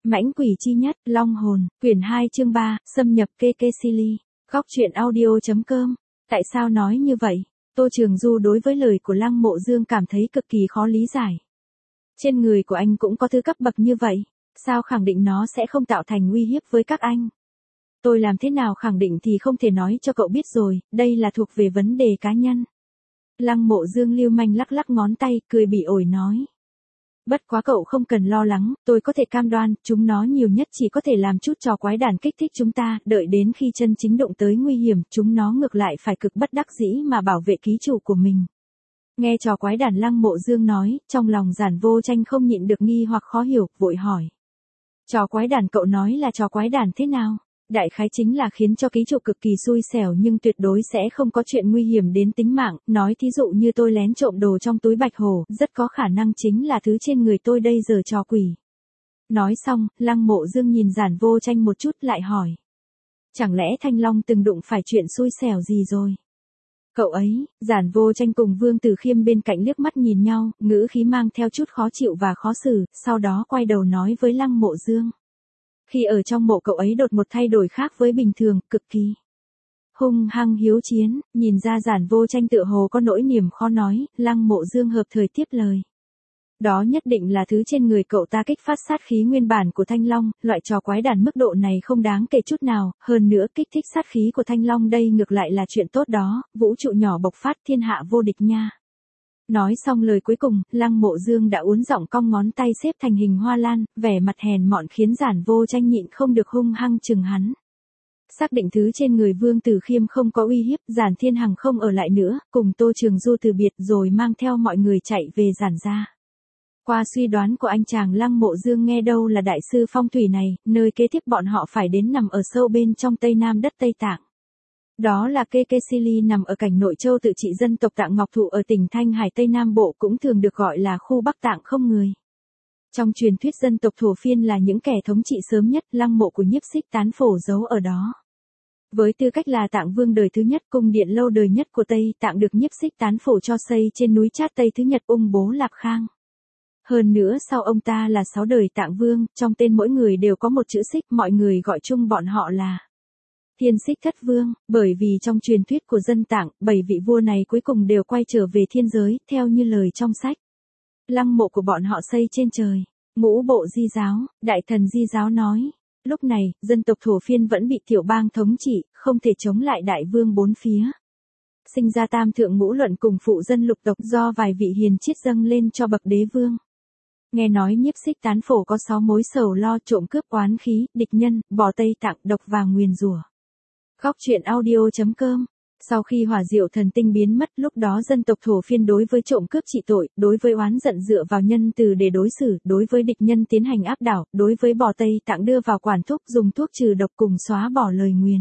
Mãnh quỷ chi nhất, Long hồn, quyển 2 chương 3, xâm nhập Kekesili. Góc truyện audio.com. Tại sao nói như vậy? Tô Trường Du đối với lời của Lăng Mộ Dương cảm thấy cực kỳ khó lý giải. Trên người của anh cũng có thứ cấp bậc như vậy, sao khẳng định nó sẽ không tạo thành uy hiếp với các anh? Tôi làm thế nào khẳng định thì không thể nói cho cậu biết rồi, đây là thuộc về vấn đề cá nhân. Lăng Mộ Dương lưu manh lắc lắc ngón tay, cười bỉ ổi nói. Bất quá cậu không cần lo lắng, tôi có thể cam đoan, chúng nó nhiều nhất chỉ có thể làm chút trò quái đản kích thích chúng ta, đợi đến khi chân chính động tới nguy hiểm, chúng nó ngược lại phải cực bất đắc dĩ mà bảo vệ ký chủ của mình. Nghe trò quái đản Lăng Mộ Dương nói, trong lòng Giản Vô Tranh không nhịn được nghi hoặc khó hiểu, vội hỏi. Trò quái đản cậu nói là trò quái đản thế nào? Đại khái chính là khiến cho ký chủ cực kỳ xui xẻo nhưng tuyệt đối sẽ không có chuyện nguy hiểm đến tính mạng, nói thí dụ như tôi lén trộm đồ trong túi Bạch Hổ, rất có khả năng chính là thứ trên người tôi đây giờ trò quỷ. Nói xong, Lăng Mộ Dương nhìn Giản Vô Tranh một chút lại hỏi. Chẳng lẽ Thanh Long từng đụng phải chuyện xui xẻo gì rồi? Cậu ấy, Giản Vô Tranh cùng Vương Tử Khiêm bên cạnh liếc mắt nhìn nhau, ngữ khí mang theo chút khó chịu và khó xử, sau đó quay đầu nói với Lăng Mộ Dương. Khi ở trong mộ cậu ấy đột một thay đổi khác với bình thường, cực kỳ hung hăng hiếu chiến, nhìn ra Giản Vô Tranh tựa hồ có nỗi niềm khó nói, Lăng Mộ Dương hợp thời tiếp lời. Đó nhất định là thứ trên người cậu ta kích phát sát khí nguyên bản của Thanh Long, loại trò quái đản mức độ này không đáng kể chút nào, hơn nữa kích thích sát khí của Thanh Long đây ngược lại là chuyện tốt đó, vũ trụ nhỏ bộc phát thiên hạ vô địch nha. Nói xong lời cuối cùng, Lăng Mộ Dương đã uốn giọng cong ngón tay xếp thành hình hoa lan, vẻ mặt hèn mọn khiến Giản Vô Tranh nhịn không được hung hăng chừng hắn. Xác định thứ trên người Vương Tử Khiêm không có uy hiếp, Giản Thiên Hằng không ở lại nữa, cùng Tô Trường Du từ biệt rồi mang theo mọi người chạy về Giản gia. Qua suy đoán của anh chàng Lăng Mộ Dương nghe đâu là đại sư phong thủy này, nơi kế tiếp bọn họ phải đến nằm ở sâu bên trong Tây Nam đất Tây Tạng. Đó là Kekesili nằm ở cảnh nội châu tự trị dân tộc Tạng Ngọc Thụ ở tỉnh Thanh Hải Tây Nam Bộ cũng thường được gọi là khu Bắc Tạng không người. Trong truyền thuyết dân tộc Thổ Phiên là những kẻ thống trị sớm nhất, lăng mộ của Nhiếp Xích Tán Phổ giấu ở đó. Với tư cách là Tạng Vương đời thứ nhất, cung điện lâu đời nhất của Tây Tạng được Nhiếp Xích Tán Phổ cho xây trên núi Chát Tây thứ Nhật Ung Bố Lạp Khang. Hơn nữa sau ông ta là 6 đời Tạng Vương, trong tên mỗi người đều có một chữ xích, mọi người gọi chung bọn họ là Thiên Xích Thất Vương, bởi vì trong truyền thuyết của dân Tạng, 7 vị vua này cuối cùng đều quay trở về thiên giới, theo như lời trong sách. Lăng mộ của bọn họ xây trên trời. Ngũ bộ Di giáo, Đại thần Di giáo nói. Lúc này, dân tộc Thổ Phiên vẫn bị tiểu bang thống trị, không thể chống lại đại vương bốn phía. Sinh ra tam thượng ngũ luận cùng phụ dân lục tộc do vài vị hiền triết dâng lên cho bậc đế vương. Nghe nói Nhiếp Xích Tán Phổ có 6 mối sầu lo trộm cướp oán khí, địch nhân, bỏ Tây Tạng, độc và nguyền rủa. Góc truyện audio.com. Sau khi hỏa diệu thần tinh biến mất, lúc đó dân tộc Thổ Phiên đối với trộm cướp trị tội, đối với oán giận dựa vào nhân từ để đối xử, đối với địch nhân tiến hành áp đảo, đối với bỏ Tây Tạng đưa vào quản thúc dùng thuốc trừ độc cùng xóa bỏ lời nguyền.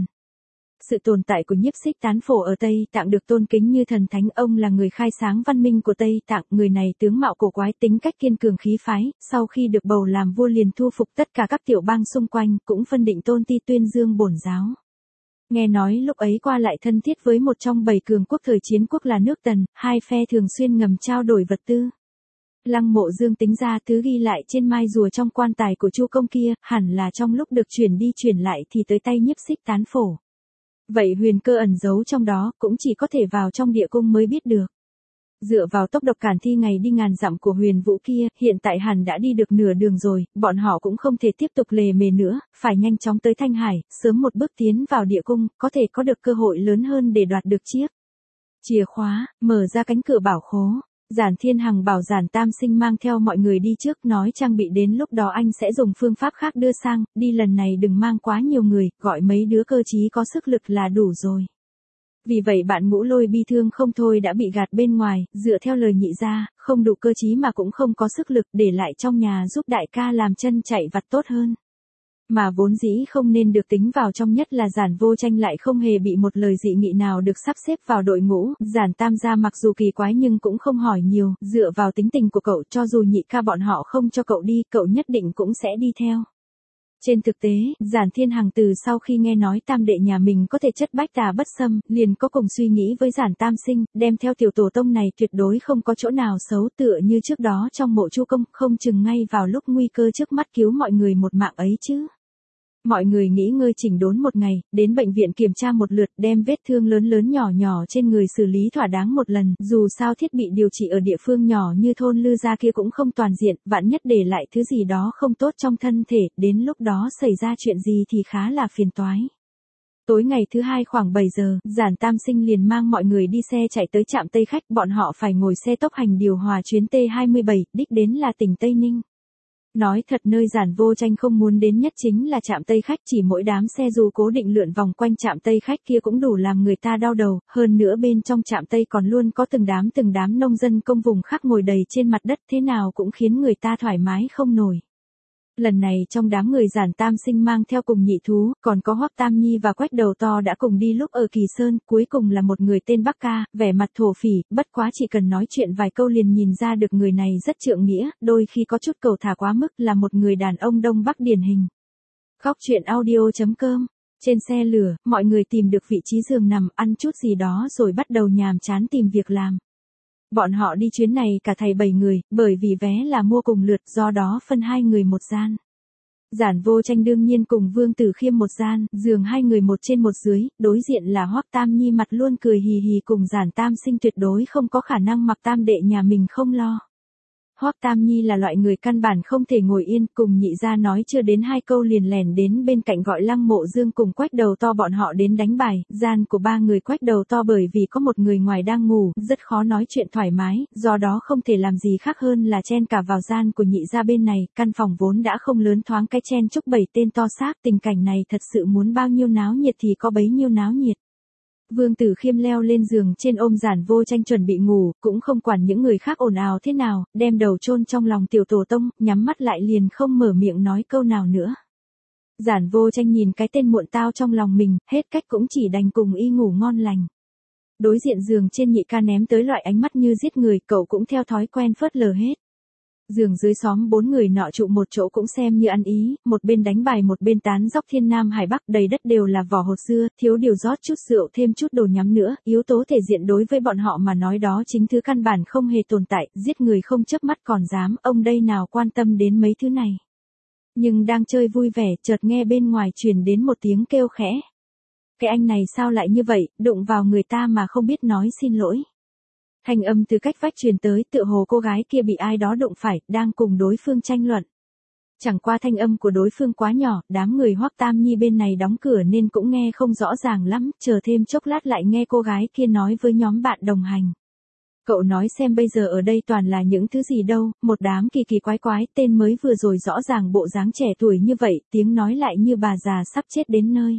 Sự tồn tại của Nhiếp Xích Tán Phổ ở Tây Tạng được tôn kính như thần thánh, ông là người khai sáng văn minh của Tây Tạng, người này tướng mạo cổ quái, tính cách kiên cường khí phái, sau khi được bầu làm vua liền thu phục tất cả các tiểu bang xung quanh, cũng phân định tôn ti tuyên dương bổn giáo. Nghe nói lúc ấy qua lại thân thiết với một trong 7 cường quốc thời chiến quốc là nước Tần, hai phe thường xuyên ngầm trao đổi vật tư. Lăng Mộ Dương tính ra thứ ghi lại trên mai rùa trong quan tài của Chu Công kia, hẳn là trong lúc được chuyển đi chuyển lại thì tới tay Nhiếp Xích Tán Phổ. Vậy huyền cơ ẩn giấu trong đó, cũng chỉ có thể vào trong địa cung mới biết được. Dựa vào tốc độ cản thi ngày đi ngàn dặm của Huyền Vũ kia, hiện tại hẳn đã đi được nửa đường rồi, bọn họ cũng không thể tiếp tục lề mề nữa, phải nhanh chóng tới Thanh Hải, sớm một bước tiến vào địa cung, có thể có được cơ hội lớn hơn để đoạt được chiếc chìa khóa, mở ra cánh cửa bảo khố. Giản Thiên Hằng bảo Giản Tam Sinh mang theo mọi người đi trước, nói trang bị đến lúc đó anh sẽ dùng phương pháp khác đưa sang, đi lần này đừng mang quá nhiều người, gọi mấy đứa cơ trí có sức lực là đủ rồi. Vì vậy bạn Ngũ Lôi bi thương không thôi đã bị gạt bên ngoài, dựa theo lời nhị gia, không đủ cơ trí mà cũng không có sức lực, để lại trong nhà giúp đại ca làm chân chạy vặt tốt hơn. Mà vốn dĩ không nên được tính vào trong, nhất là Giản Vô Tranh lại không hề bị một lời dị nghị nào được sắp xếp vào đội ngũ. Giản Tam gia mặc dù kỳ quái nhưng cũng không hỏi nhiều, dựa vào tính tình của cậu, cho dù nhị ca bọn họ không cho cậu đi, cậu nhất định cũng sẽ đi theo. Trên thực tế, Giản Thiên Hằng từ sau khi nghe nói tam đệ nhà mình có thể chất bách tà bất xâm, liền có cùng suy nghĩ với Giản Tam Sinh, đem theo tiểu tổ tông này tuyệt đối không có chỗ nào xấu, tựa như trước đó trong mộ Chu Công, không chừng ngay vào lúc nguy cơ trước mắt cứu mọi người một mạng ấy chứ. Mọi người nghỉ ngơi chỉnh đốn một ngày, đến bệnh viện kiểm tra một lượt, đem vết thương lớn lớn nhỏ nhỏ trên người xử lý thỏa đáng một lần, dù sao thiết bị điều trị ở địa phương nhỏ như thôn Lư Gia kia cũng không toàn diện, vạn nhất để lại thứ gì đó không tốt trong thân thể, đến lúc đó xảy ra chuyện gì thì khá là phiền toái. Tối ngày thứ hai khoảng 7 giờ, Giản Tam Sinh liền mang mọi người đi xe chạy tới trạm Tây Khách, bọn họ phải ngồi xe tốc hành điều hòa chuyến T27, đích đến là tỉnh Tây Ninh. Nói thật nơi Giản Vô Tranh không muốn đến nhất chính là trạm Tây Khách, chỉ mỗi đám xe dù cố định lượn vòng quanh trạm Tây Khách kia cũng đủ làm người ta đau đầu, hơn nữa bên trong trạm Tây còn luôn có từng đám nông dân công vùng khác ngồi đầy trên mặt đất, thế nào cũng khiến người ta thoải mái không nổi. Lần này trong đám người Giản Tam Sinh mang theo cùng nhị thú, còn có Hoắc Tam Nhi và Quách Đầu To đã cùng đi lúc ở Kỳ Sơn, cuối cùng là một người tên Bắc Ca, vẻ mặt thổ phỉ, bất quá chỉ cần nói chuyện vài câu liền nhìn ra được người này rất trượng nghĩa, đôi khi có chút cầu thả quá mức, là một người đàn ông Đông Bắc điển hình. Góc truyện audio.com. Trên xe lửa, mọi người tìm được vị trí giường nằm, ăn chút gì đó rồi bắt đầu nhàm chán tìm việc làm. Bọn họ đi chuyến này cả thầy 7 người, bởi vì vé là mua cùng lượt, do đó phân 2 người một gian. Giản Vô Tranh đương nhiên cùng Vương Tử Khiêm một gian, giường 2 người một trên một dưới, đối diện là Hoắc Tam Nhi mặt luôn cười hì hì cùng Giản Tam Sinh tuyệt đối không có khả năng mặc tam đệ nhà mình không lo. Hoắc Tam Nhi là loại người căn bản không thể ngồi yên, cùng nhị gia nói chưa đến 2 câu liền lẻn đến bên cạnh gọi Lăng Mộ Dương cùng Quách Đầu To bọn họ đến đánh bài, gian của 3 người Quách Đầu To bởi vì có một người ngoài đang ngủ, rất khó nói chuyện thoải mái, do đó không thể làm gì khác hơn là chen cả vào gian của nhị gia bên này, căn phòng vốn đã không lớn thoáng cái chen chúc 7 tên to xác, tình cảnh này thật sự muốn bao nhiêu náo nhiệt thì có bấy nhiêu náo nhiệt. Vương Tử Khiêm leo lên giường trên ôm Giản Vô Tranh chuẩn bị ngủ, cũng không quản những người khác ồn ào thế nào, đem đầu chôn trong lòng tiểu tổ tông, nhắm mắt lại liền không mở miệng nói câu nào nữa. Giản Vô Tranh nhìn cái tên muộn tao trong lòng mình, hết cách cũng chỉ đành cùng y ngủ ngon lành. Đối diện giường trên nhị ca ném tới loại ánh mắt như giết người, cậu cũng theo thói quen phớt lờ hết. Giường dưới xóm 4 người nọ trụ một chỗ cũng xem như ăn ý, một bên đánh bài một bên tán dóc thiên nam hải bắc, đầy đất đều là vỏ hột dưa, thiếu điều rót chút rượu thêm chút đồ nhắm nữa, yếu tố thể diện đối với bọn họ mà nói đó chính thứ căn bản không hề tồn tại, giết người không chớp mắt còn dám, ông đây nào quan tâm đến mấy thứ này. Nhưng đang chơi vui vẻ, chợt nghe bên ngoài truyền đến một tiếng kêu khẽ. Cái anh này sao lại như vậy, đụng vào người ta mà không biết nói xin lỗi. Thanh âm từ cách vách truyền tới, tựa hồ cô gái kia bị ai đó đụng phải, đang cùng đối phương tranh luận. Chẳng qua thanh âm của đối phương quá nhỏ, đám người Hoắc Tam Nhi bên này đóng cửa nên cũng nghe không rõ ràng lắm, chờ thêm chốc lát lại nghe cô gái kia nói với nhóm bạn đồng hành. Cậu nói xem bây giờ ở đây toàn là những thứ gì đâu, một đám kỳ kỳ quái quái, tên mới vừa rồi rõ ràng bộ dáng trẻ tuổi như vậy, tiếng nói lại như bà già sắp chết đến nơi.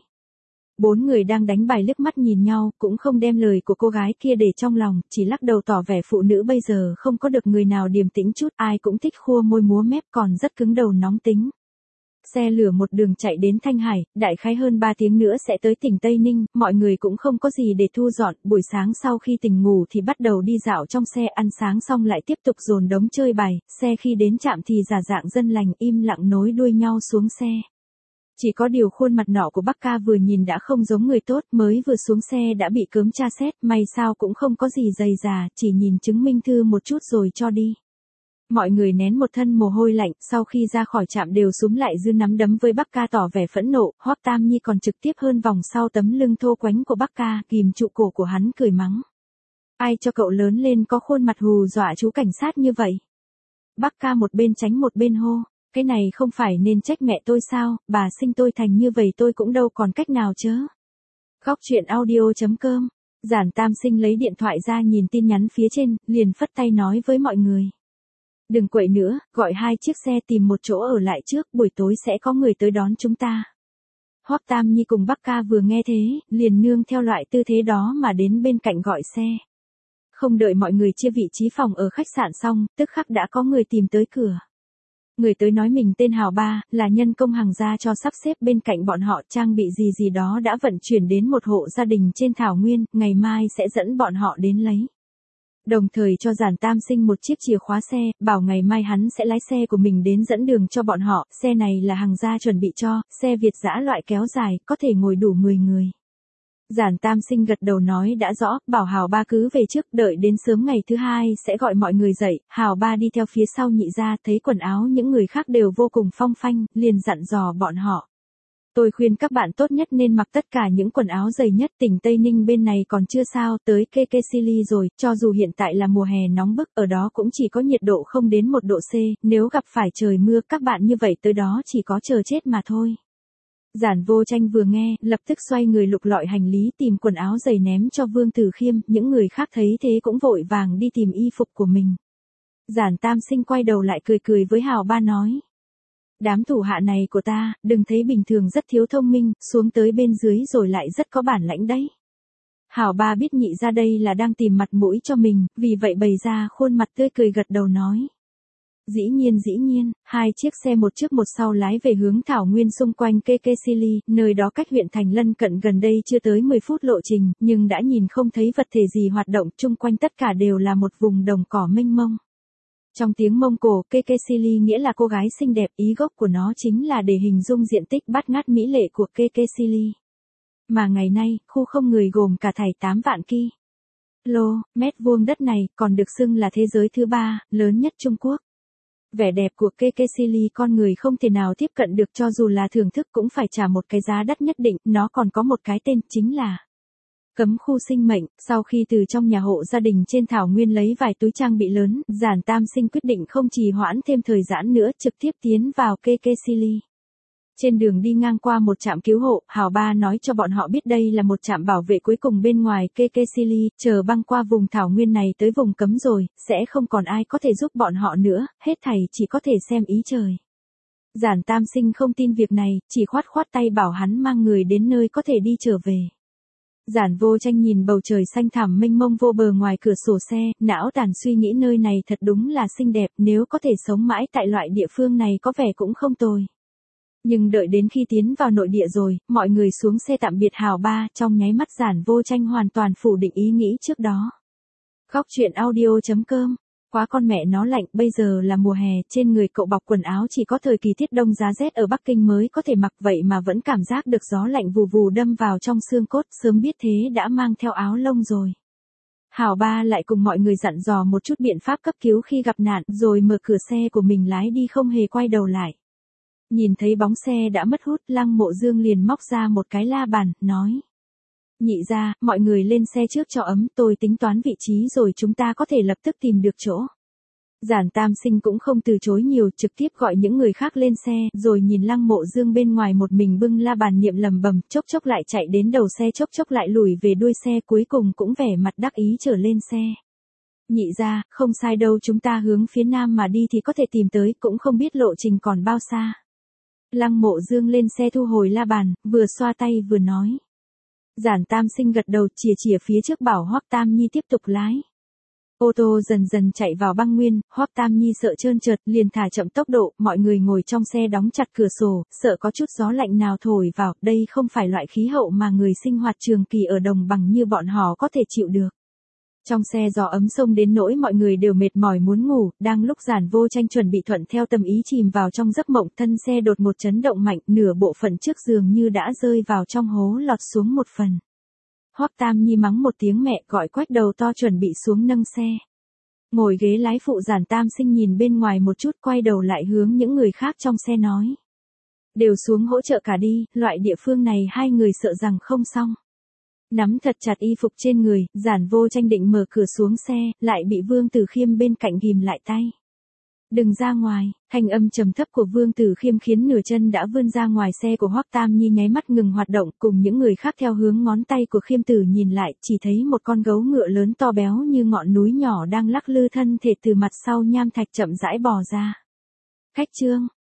4 người đang đánh bài liếc mắt nhìn nhau, cũng không đem lời của cô gái kia để trong lòng, chỉ lắc đầu tỏ vẻ phụ nữ bây giờ không có được người nào điềm tĩnh chút, ai cũng thích khua môi múa mép còn rất cứng đầu nóng tính. Xe lửa một đường chạy đến Thanh Hải, đại khái hơn 3 tiếng nữa sẽ tới tỉnh Tây Ninh, mọi người cũng không có gì để thu dọn, buổi sáng sau khi tỉnh ngủ thì bắt đầu đi dạo trong xe, ăn sáng xong lại tiếp tục dồn đống chơi bài, xe khi đến trạm thì giả dạng dân lành im lặng nối đuôi nhau xuống xe. Chỉ có điều khuôn mặt nọ của Bắc Ca vừa nhìn đã không giống người tốt, mới vừa xuống xe đã bị cớm tra xét, may sao cũng không có gì dày dà, chỉ nhìn chứng minh thư một chút rồi cho đi. Mọi người nén một thân mồ hôi lạnh, sau khi ra khỏi trạm đều súm lại giơ nắm đấm với Bắc Ca tỏ vẻ phẫn nộ, Hoắc Tam Nhi còn trực tiếp hơn vòng sau tấm lưng thô quánh của Bắc Ca, kìm trụ cổ của hắn cười mắng. Ai cho cậu lớn lên có khuôn mặt hù dọa chú cảnh sát như vậy? Bắc Ca một bên tránh một bên hô. Cái này không phải nên trách mẹ tôi sao, bà sinh tôi thành như vậy tôi cũng đâu còn cách nào chớ. Góc truyện audio.com. Giản Tam Sinh lấy điện thoại ra nhìn tin nhắn phía trên, liền phất tay nói với mọi người. Đừng quậy nữa, gọi 2 chiếc xe tìm một chỗ ở lại trước, buổi tối sẽ có người tới đón chúng ta. Hoắc Tam Nhi cùng Bắc Ca vừa nghe thế, liền nương theo loại tư thế đó mà đến bên cạnh gọi xe. Không đợi mọi người chia vị trí phòng ở khách sạn xong, tức khắc đã có người tìm tới cửa. Người tới nói mình tên Hào Ba, là nhân công hàng gia cho sắp xếp bên cạnh bọn họ, trang bị gì đó đã vận chuyển đến một hộ gia đình trên thảo nguyên, ngày mai sẽ dẫn bọn họ đến lấy. Đồng thời cho Giản Tam Sinh một chiếc chìa khóa xe, bảo ngày mai hắn sẽ lái xe của mình đến dẫn đường cho bọn họ, xe này là hàng gia chuẩn bị cho, xe Việt dã loại kéo dài, có thể ngồi đủ 10 người. Giản Tam Sinh gật đầu nói đã rõ, bảo Hào Ba cứ về trước, đợi đến sớm ngày thứ hai sẽ gọi mọi người dậy. Hào Ba đi theo phía sau Nhị gia, thấy quần áo những người khác đều vô cùng phong phanh, liền dặn dò bọn họ. Tôi khuyên các bạn tốt nhất nên mặc tất cả những quần áo dày nhất, tỉnh Tây Ninh bên này còn chưa sao, tới Kekesili rồi, cho dù hiện tại là mùa hè nóng bức, ở đó cũng chỉ có nhiệt độ không đến 1 độ C, nếu gặp phải trời mưa các bạn như vậy tới đó chỉ có chờ chết mà thôi. Giản Vô Tranh vừa nghe, lập tức xoay người lục lọi hành lý tìm quần áo giày ném cho Vương Tử Khiêm, những người khác thấy thế cũng vội vàng đi tìm y phục của mình. Giản Tam Sinh quay đầu lại cười cười với Hào Ba nói. Đám thủ hạ này của ta, đừng thấy bình thường rất thiếu thông minh, xuống tới bên dưới rồi lại rất có bản lãnh đấy. Hào Ba biết Nhị gia đây là đang tìm mặt mũi cho mình, vì vậy bày ra khuôn mặt tươi cười gật đầu nói. Dĩ nhiên, 2 chiếc xe một trước một sau lái về hướng thảo nguyên xung quanh Kekesili, nơi đó cách huyện thành lân cận gần đây chưa tới 10 phút lộ trình, nhưng đã nhìn không thấy vật thể gì hoạt động, chung quanh tất cả đều là một vùng đồng cỏ mênh mông. Trong tiếng Mông Cổ, Kekesili nghĩa là cô gái xinh đẹp, ý gốc của nó chính là để hình dung diện tích bát ngát mỹ lệ của Kekesili. Mà ngày nay, khu không người gồm cả thảy 8 vạn mét vuông đất này, còn được xưng là thế giới thứ 3, lớn nhất Trung Quốc. Vẻ đẹp của Kekesili con người không thể nào tiếp cận được, cho dù là thưởng thức cũng phải trả một cái giá đắt nhất định, nó còn có một cái tên, chính là cấm khu sinh mệnh. Sau khi từ trong nhà hộ gia đình trên thảo nguyên lấy vài túi trang bị lớn, Giản Tam Sinh quyết định không trì hoãn thêm thời gian nữa, trực tiếp tiến vào Kekesili. Trên đường đi ngang qua một trạm cứu hộ, Hào Ba nói cho bọn họ biết đây là một trạm bảo vệ cuối cùng bên ngoài Kekesili, chờ băng qua vùng thảo nguyên này tới vùng cấm rồi, sẽ không còn ai có thể giúp bọn họ nữa, hết thảy chỉ có thể xem ý trời. Giản Tam Sinh không tin việc này, chỉ khoát tay bảo hắn mang người đến nơi có thể đi trở về. Giản Vô Tranh nhìn bầu trời xanh thẳm mênh mông vô bờ ngoài cửa sổ xe, não tàn suy nghĩ nơi này thật đúng là xinh đẹp, nếu có thể sống mãi tại loại địa phương này có vẻ cũng không tồi. Nhưng đợi đến khi tiến vào nội địa rồi, mọi người xuống xe tạm biệt Hào Ba, trong nháy mắt Giản Vô Tranh hoàn toàn phủ định ý nghĩ trước đó. Góc truyện audio.com. Quá con mẹ nó lạnh, bây giờ là mùa hè, trên người cậu bọc quần áo chỉ có thời kỳ tiết đông giá rét ở Bắc Kinh mới có thể mặc, vậy mà vẫn cảm giác được gió lạnh vù vù đâm vào trong xương cốt, sớm biết thế đã mang theo áo lông rồi. Hào Ba lại cùng mọi người dặn dò một chút biện pháp cấp cứu khi gặp nạn, rồi mở cửa xe của mình lái đi không hề quay đầu lại. Nhìn thấy bóng xe đã mất hút, Lăng Mộ Dương liền móc ra một cái la bàn, nói. Nhị gia, mọi người lên xe trước cho ấm, tôi tính toán vị trí rồi chúng ta có thể lập tức tìm được chỗ. Giản Tam Sinh cũng không từ chối nhiều, trực tiếp gọi những người khác lên xe, rồi nhìn Lăng Mộ Dương bên ngoài một mình bưng la bàn niệm lẩm bẩm, chốc lại chạy đến đầu xe, chốc lại lùi về đuôi xe, cuối cùng cũng vẻ mặt đắc ý trở lên xe. Nhị gia, không sai đâu, chúng ta hướng phía nam mà đi thì có thể tìm tới, cũng không biết lộ trình còn bao xa. Lăng Mộ Dương lên xe thu hồi la bàn, vừa xoa tay vừa nói. Giản Tam Sinh gật đầu, chìa phía trước bảo Hoắc Tam Nhi tiếp tục lái. Ô tô dần dần chạy vào băng nguyên, Hoắc Tam Nhi sợ trơn trượt, liền thả chậm tốc độ, mọi người ngồi trong xe đóng chặt cửa sổ, sợ có chút gió lạnh nào thổi vào, đây không phải loại khí hậu mà người sinh hoạt trường kỳ ở đồng bằng như bọn họ có thể chịu được. Trong xe gió ấm xông đến nỗi mọi người đều mệt mỏi muốn ngủ, đang lúc Giản Vô Tranh chuẩn bị thuận theo tâm ý chìm vào trong giấc mộng, thân xe đột ngột chấn động mạnh, nửa bộ phận trước giường như đã rơi vào trong hố lọt xuống một phần. Hoắc Tam Nhi mắng một tiếng mẹ, gọi Quách Đầu To chuẩn bị xuống nâng xe. Ngồi ghế lái phụ Giản Tam Sinh nhìn bên ngoài một chút, quay đầu lại hướng những người khác trong xe nói. Đều xuống hỗ trợ cả đi, loại địa phương này hai người sợ rằng không xong. Nắm thật chặt y phục trên người, Giản Vô Tranh định mở cửa xuống xe, lại bị Vương Tử Khiêm bên cạnh ghìm lại tay. Đừng ra ngoài, thanh âm trầm thấp của Vương Tử Khiêm khiến nửa chân đã vươn ra ngoài xe của Hoắc Tam Nhi nháy mắt ngừng hoạt động, cùng những người khác theo hướng ngón tay của Khiêm Tử nhìn lại, chỉ thấy một con gấu ngựa lớn to béo như ngọn núi nhỏ đang lắc lư thân thể từ mặt sau nham thạch chậm rãi bò ra. Khách trương,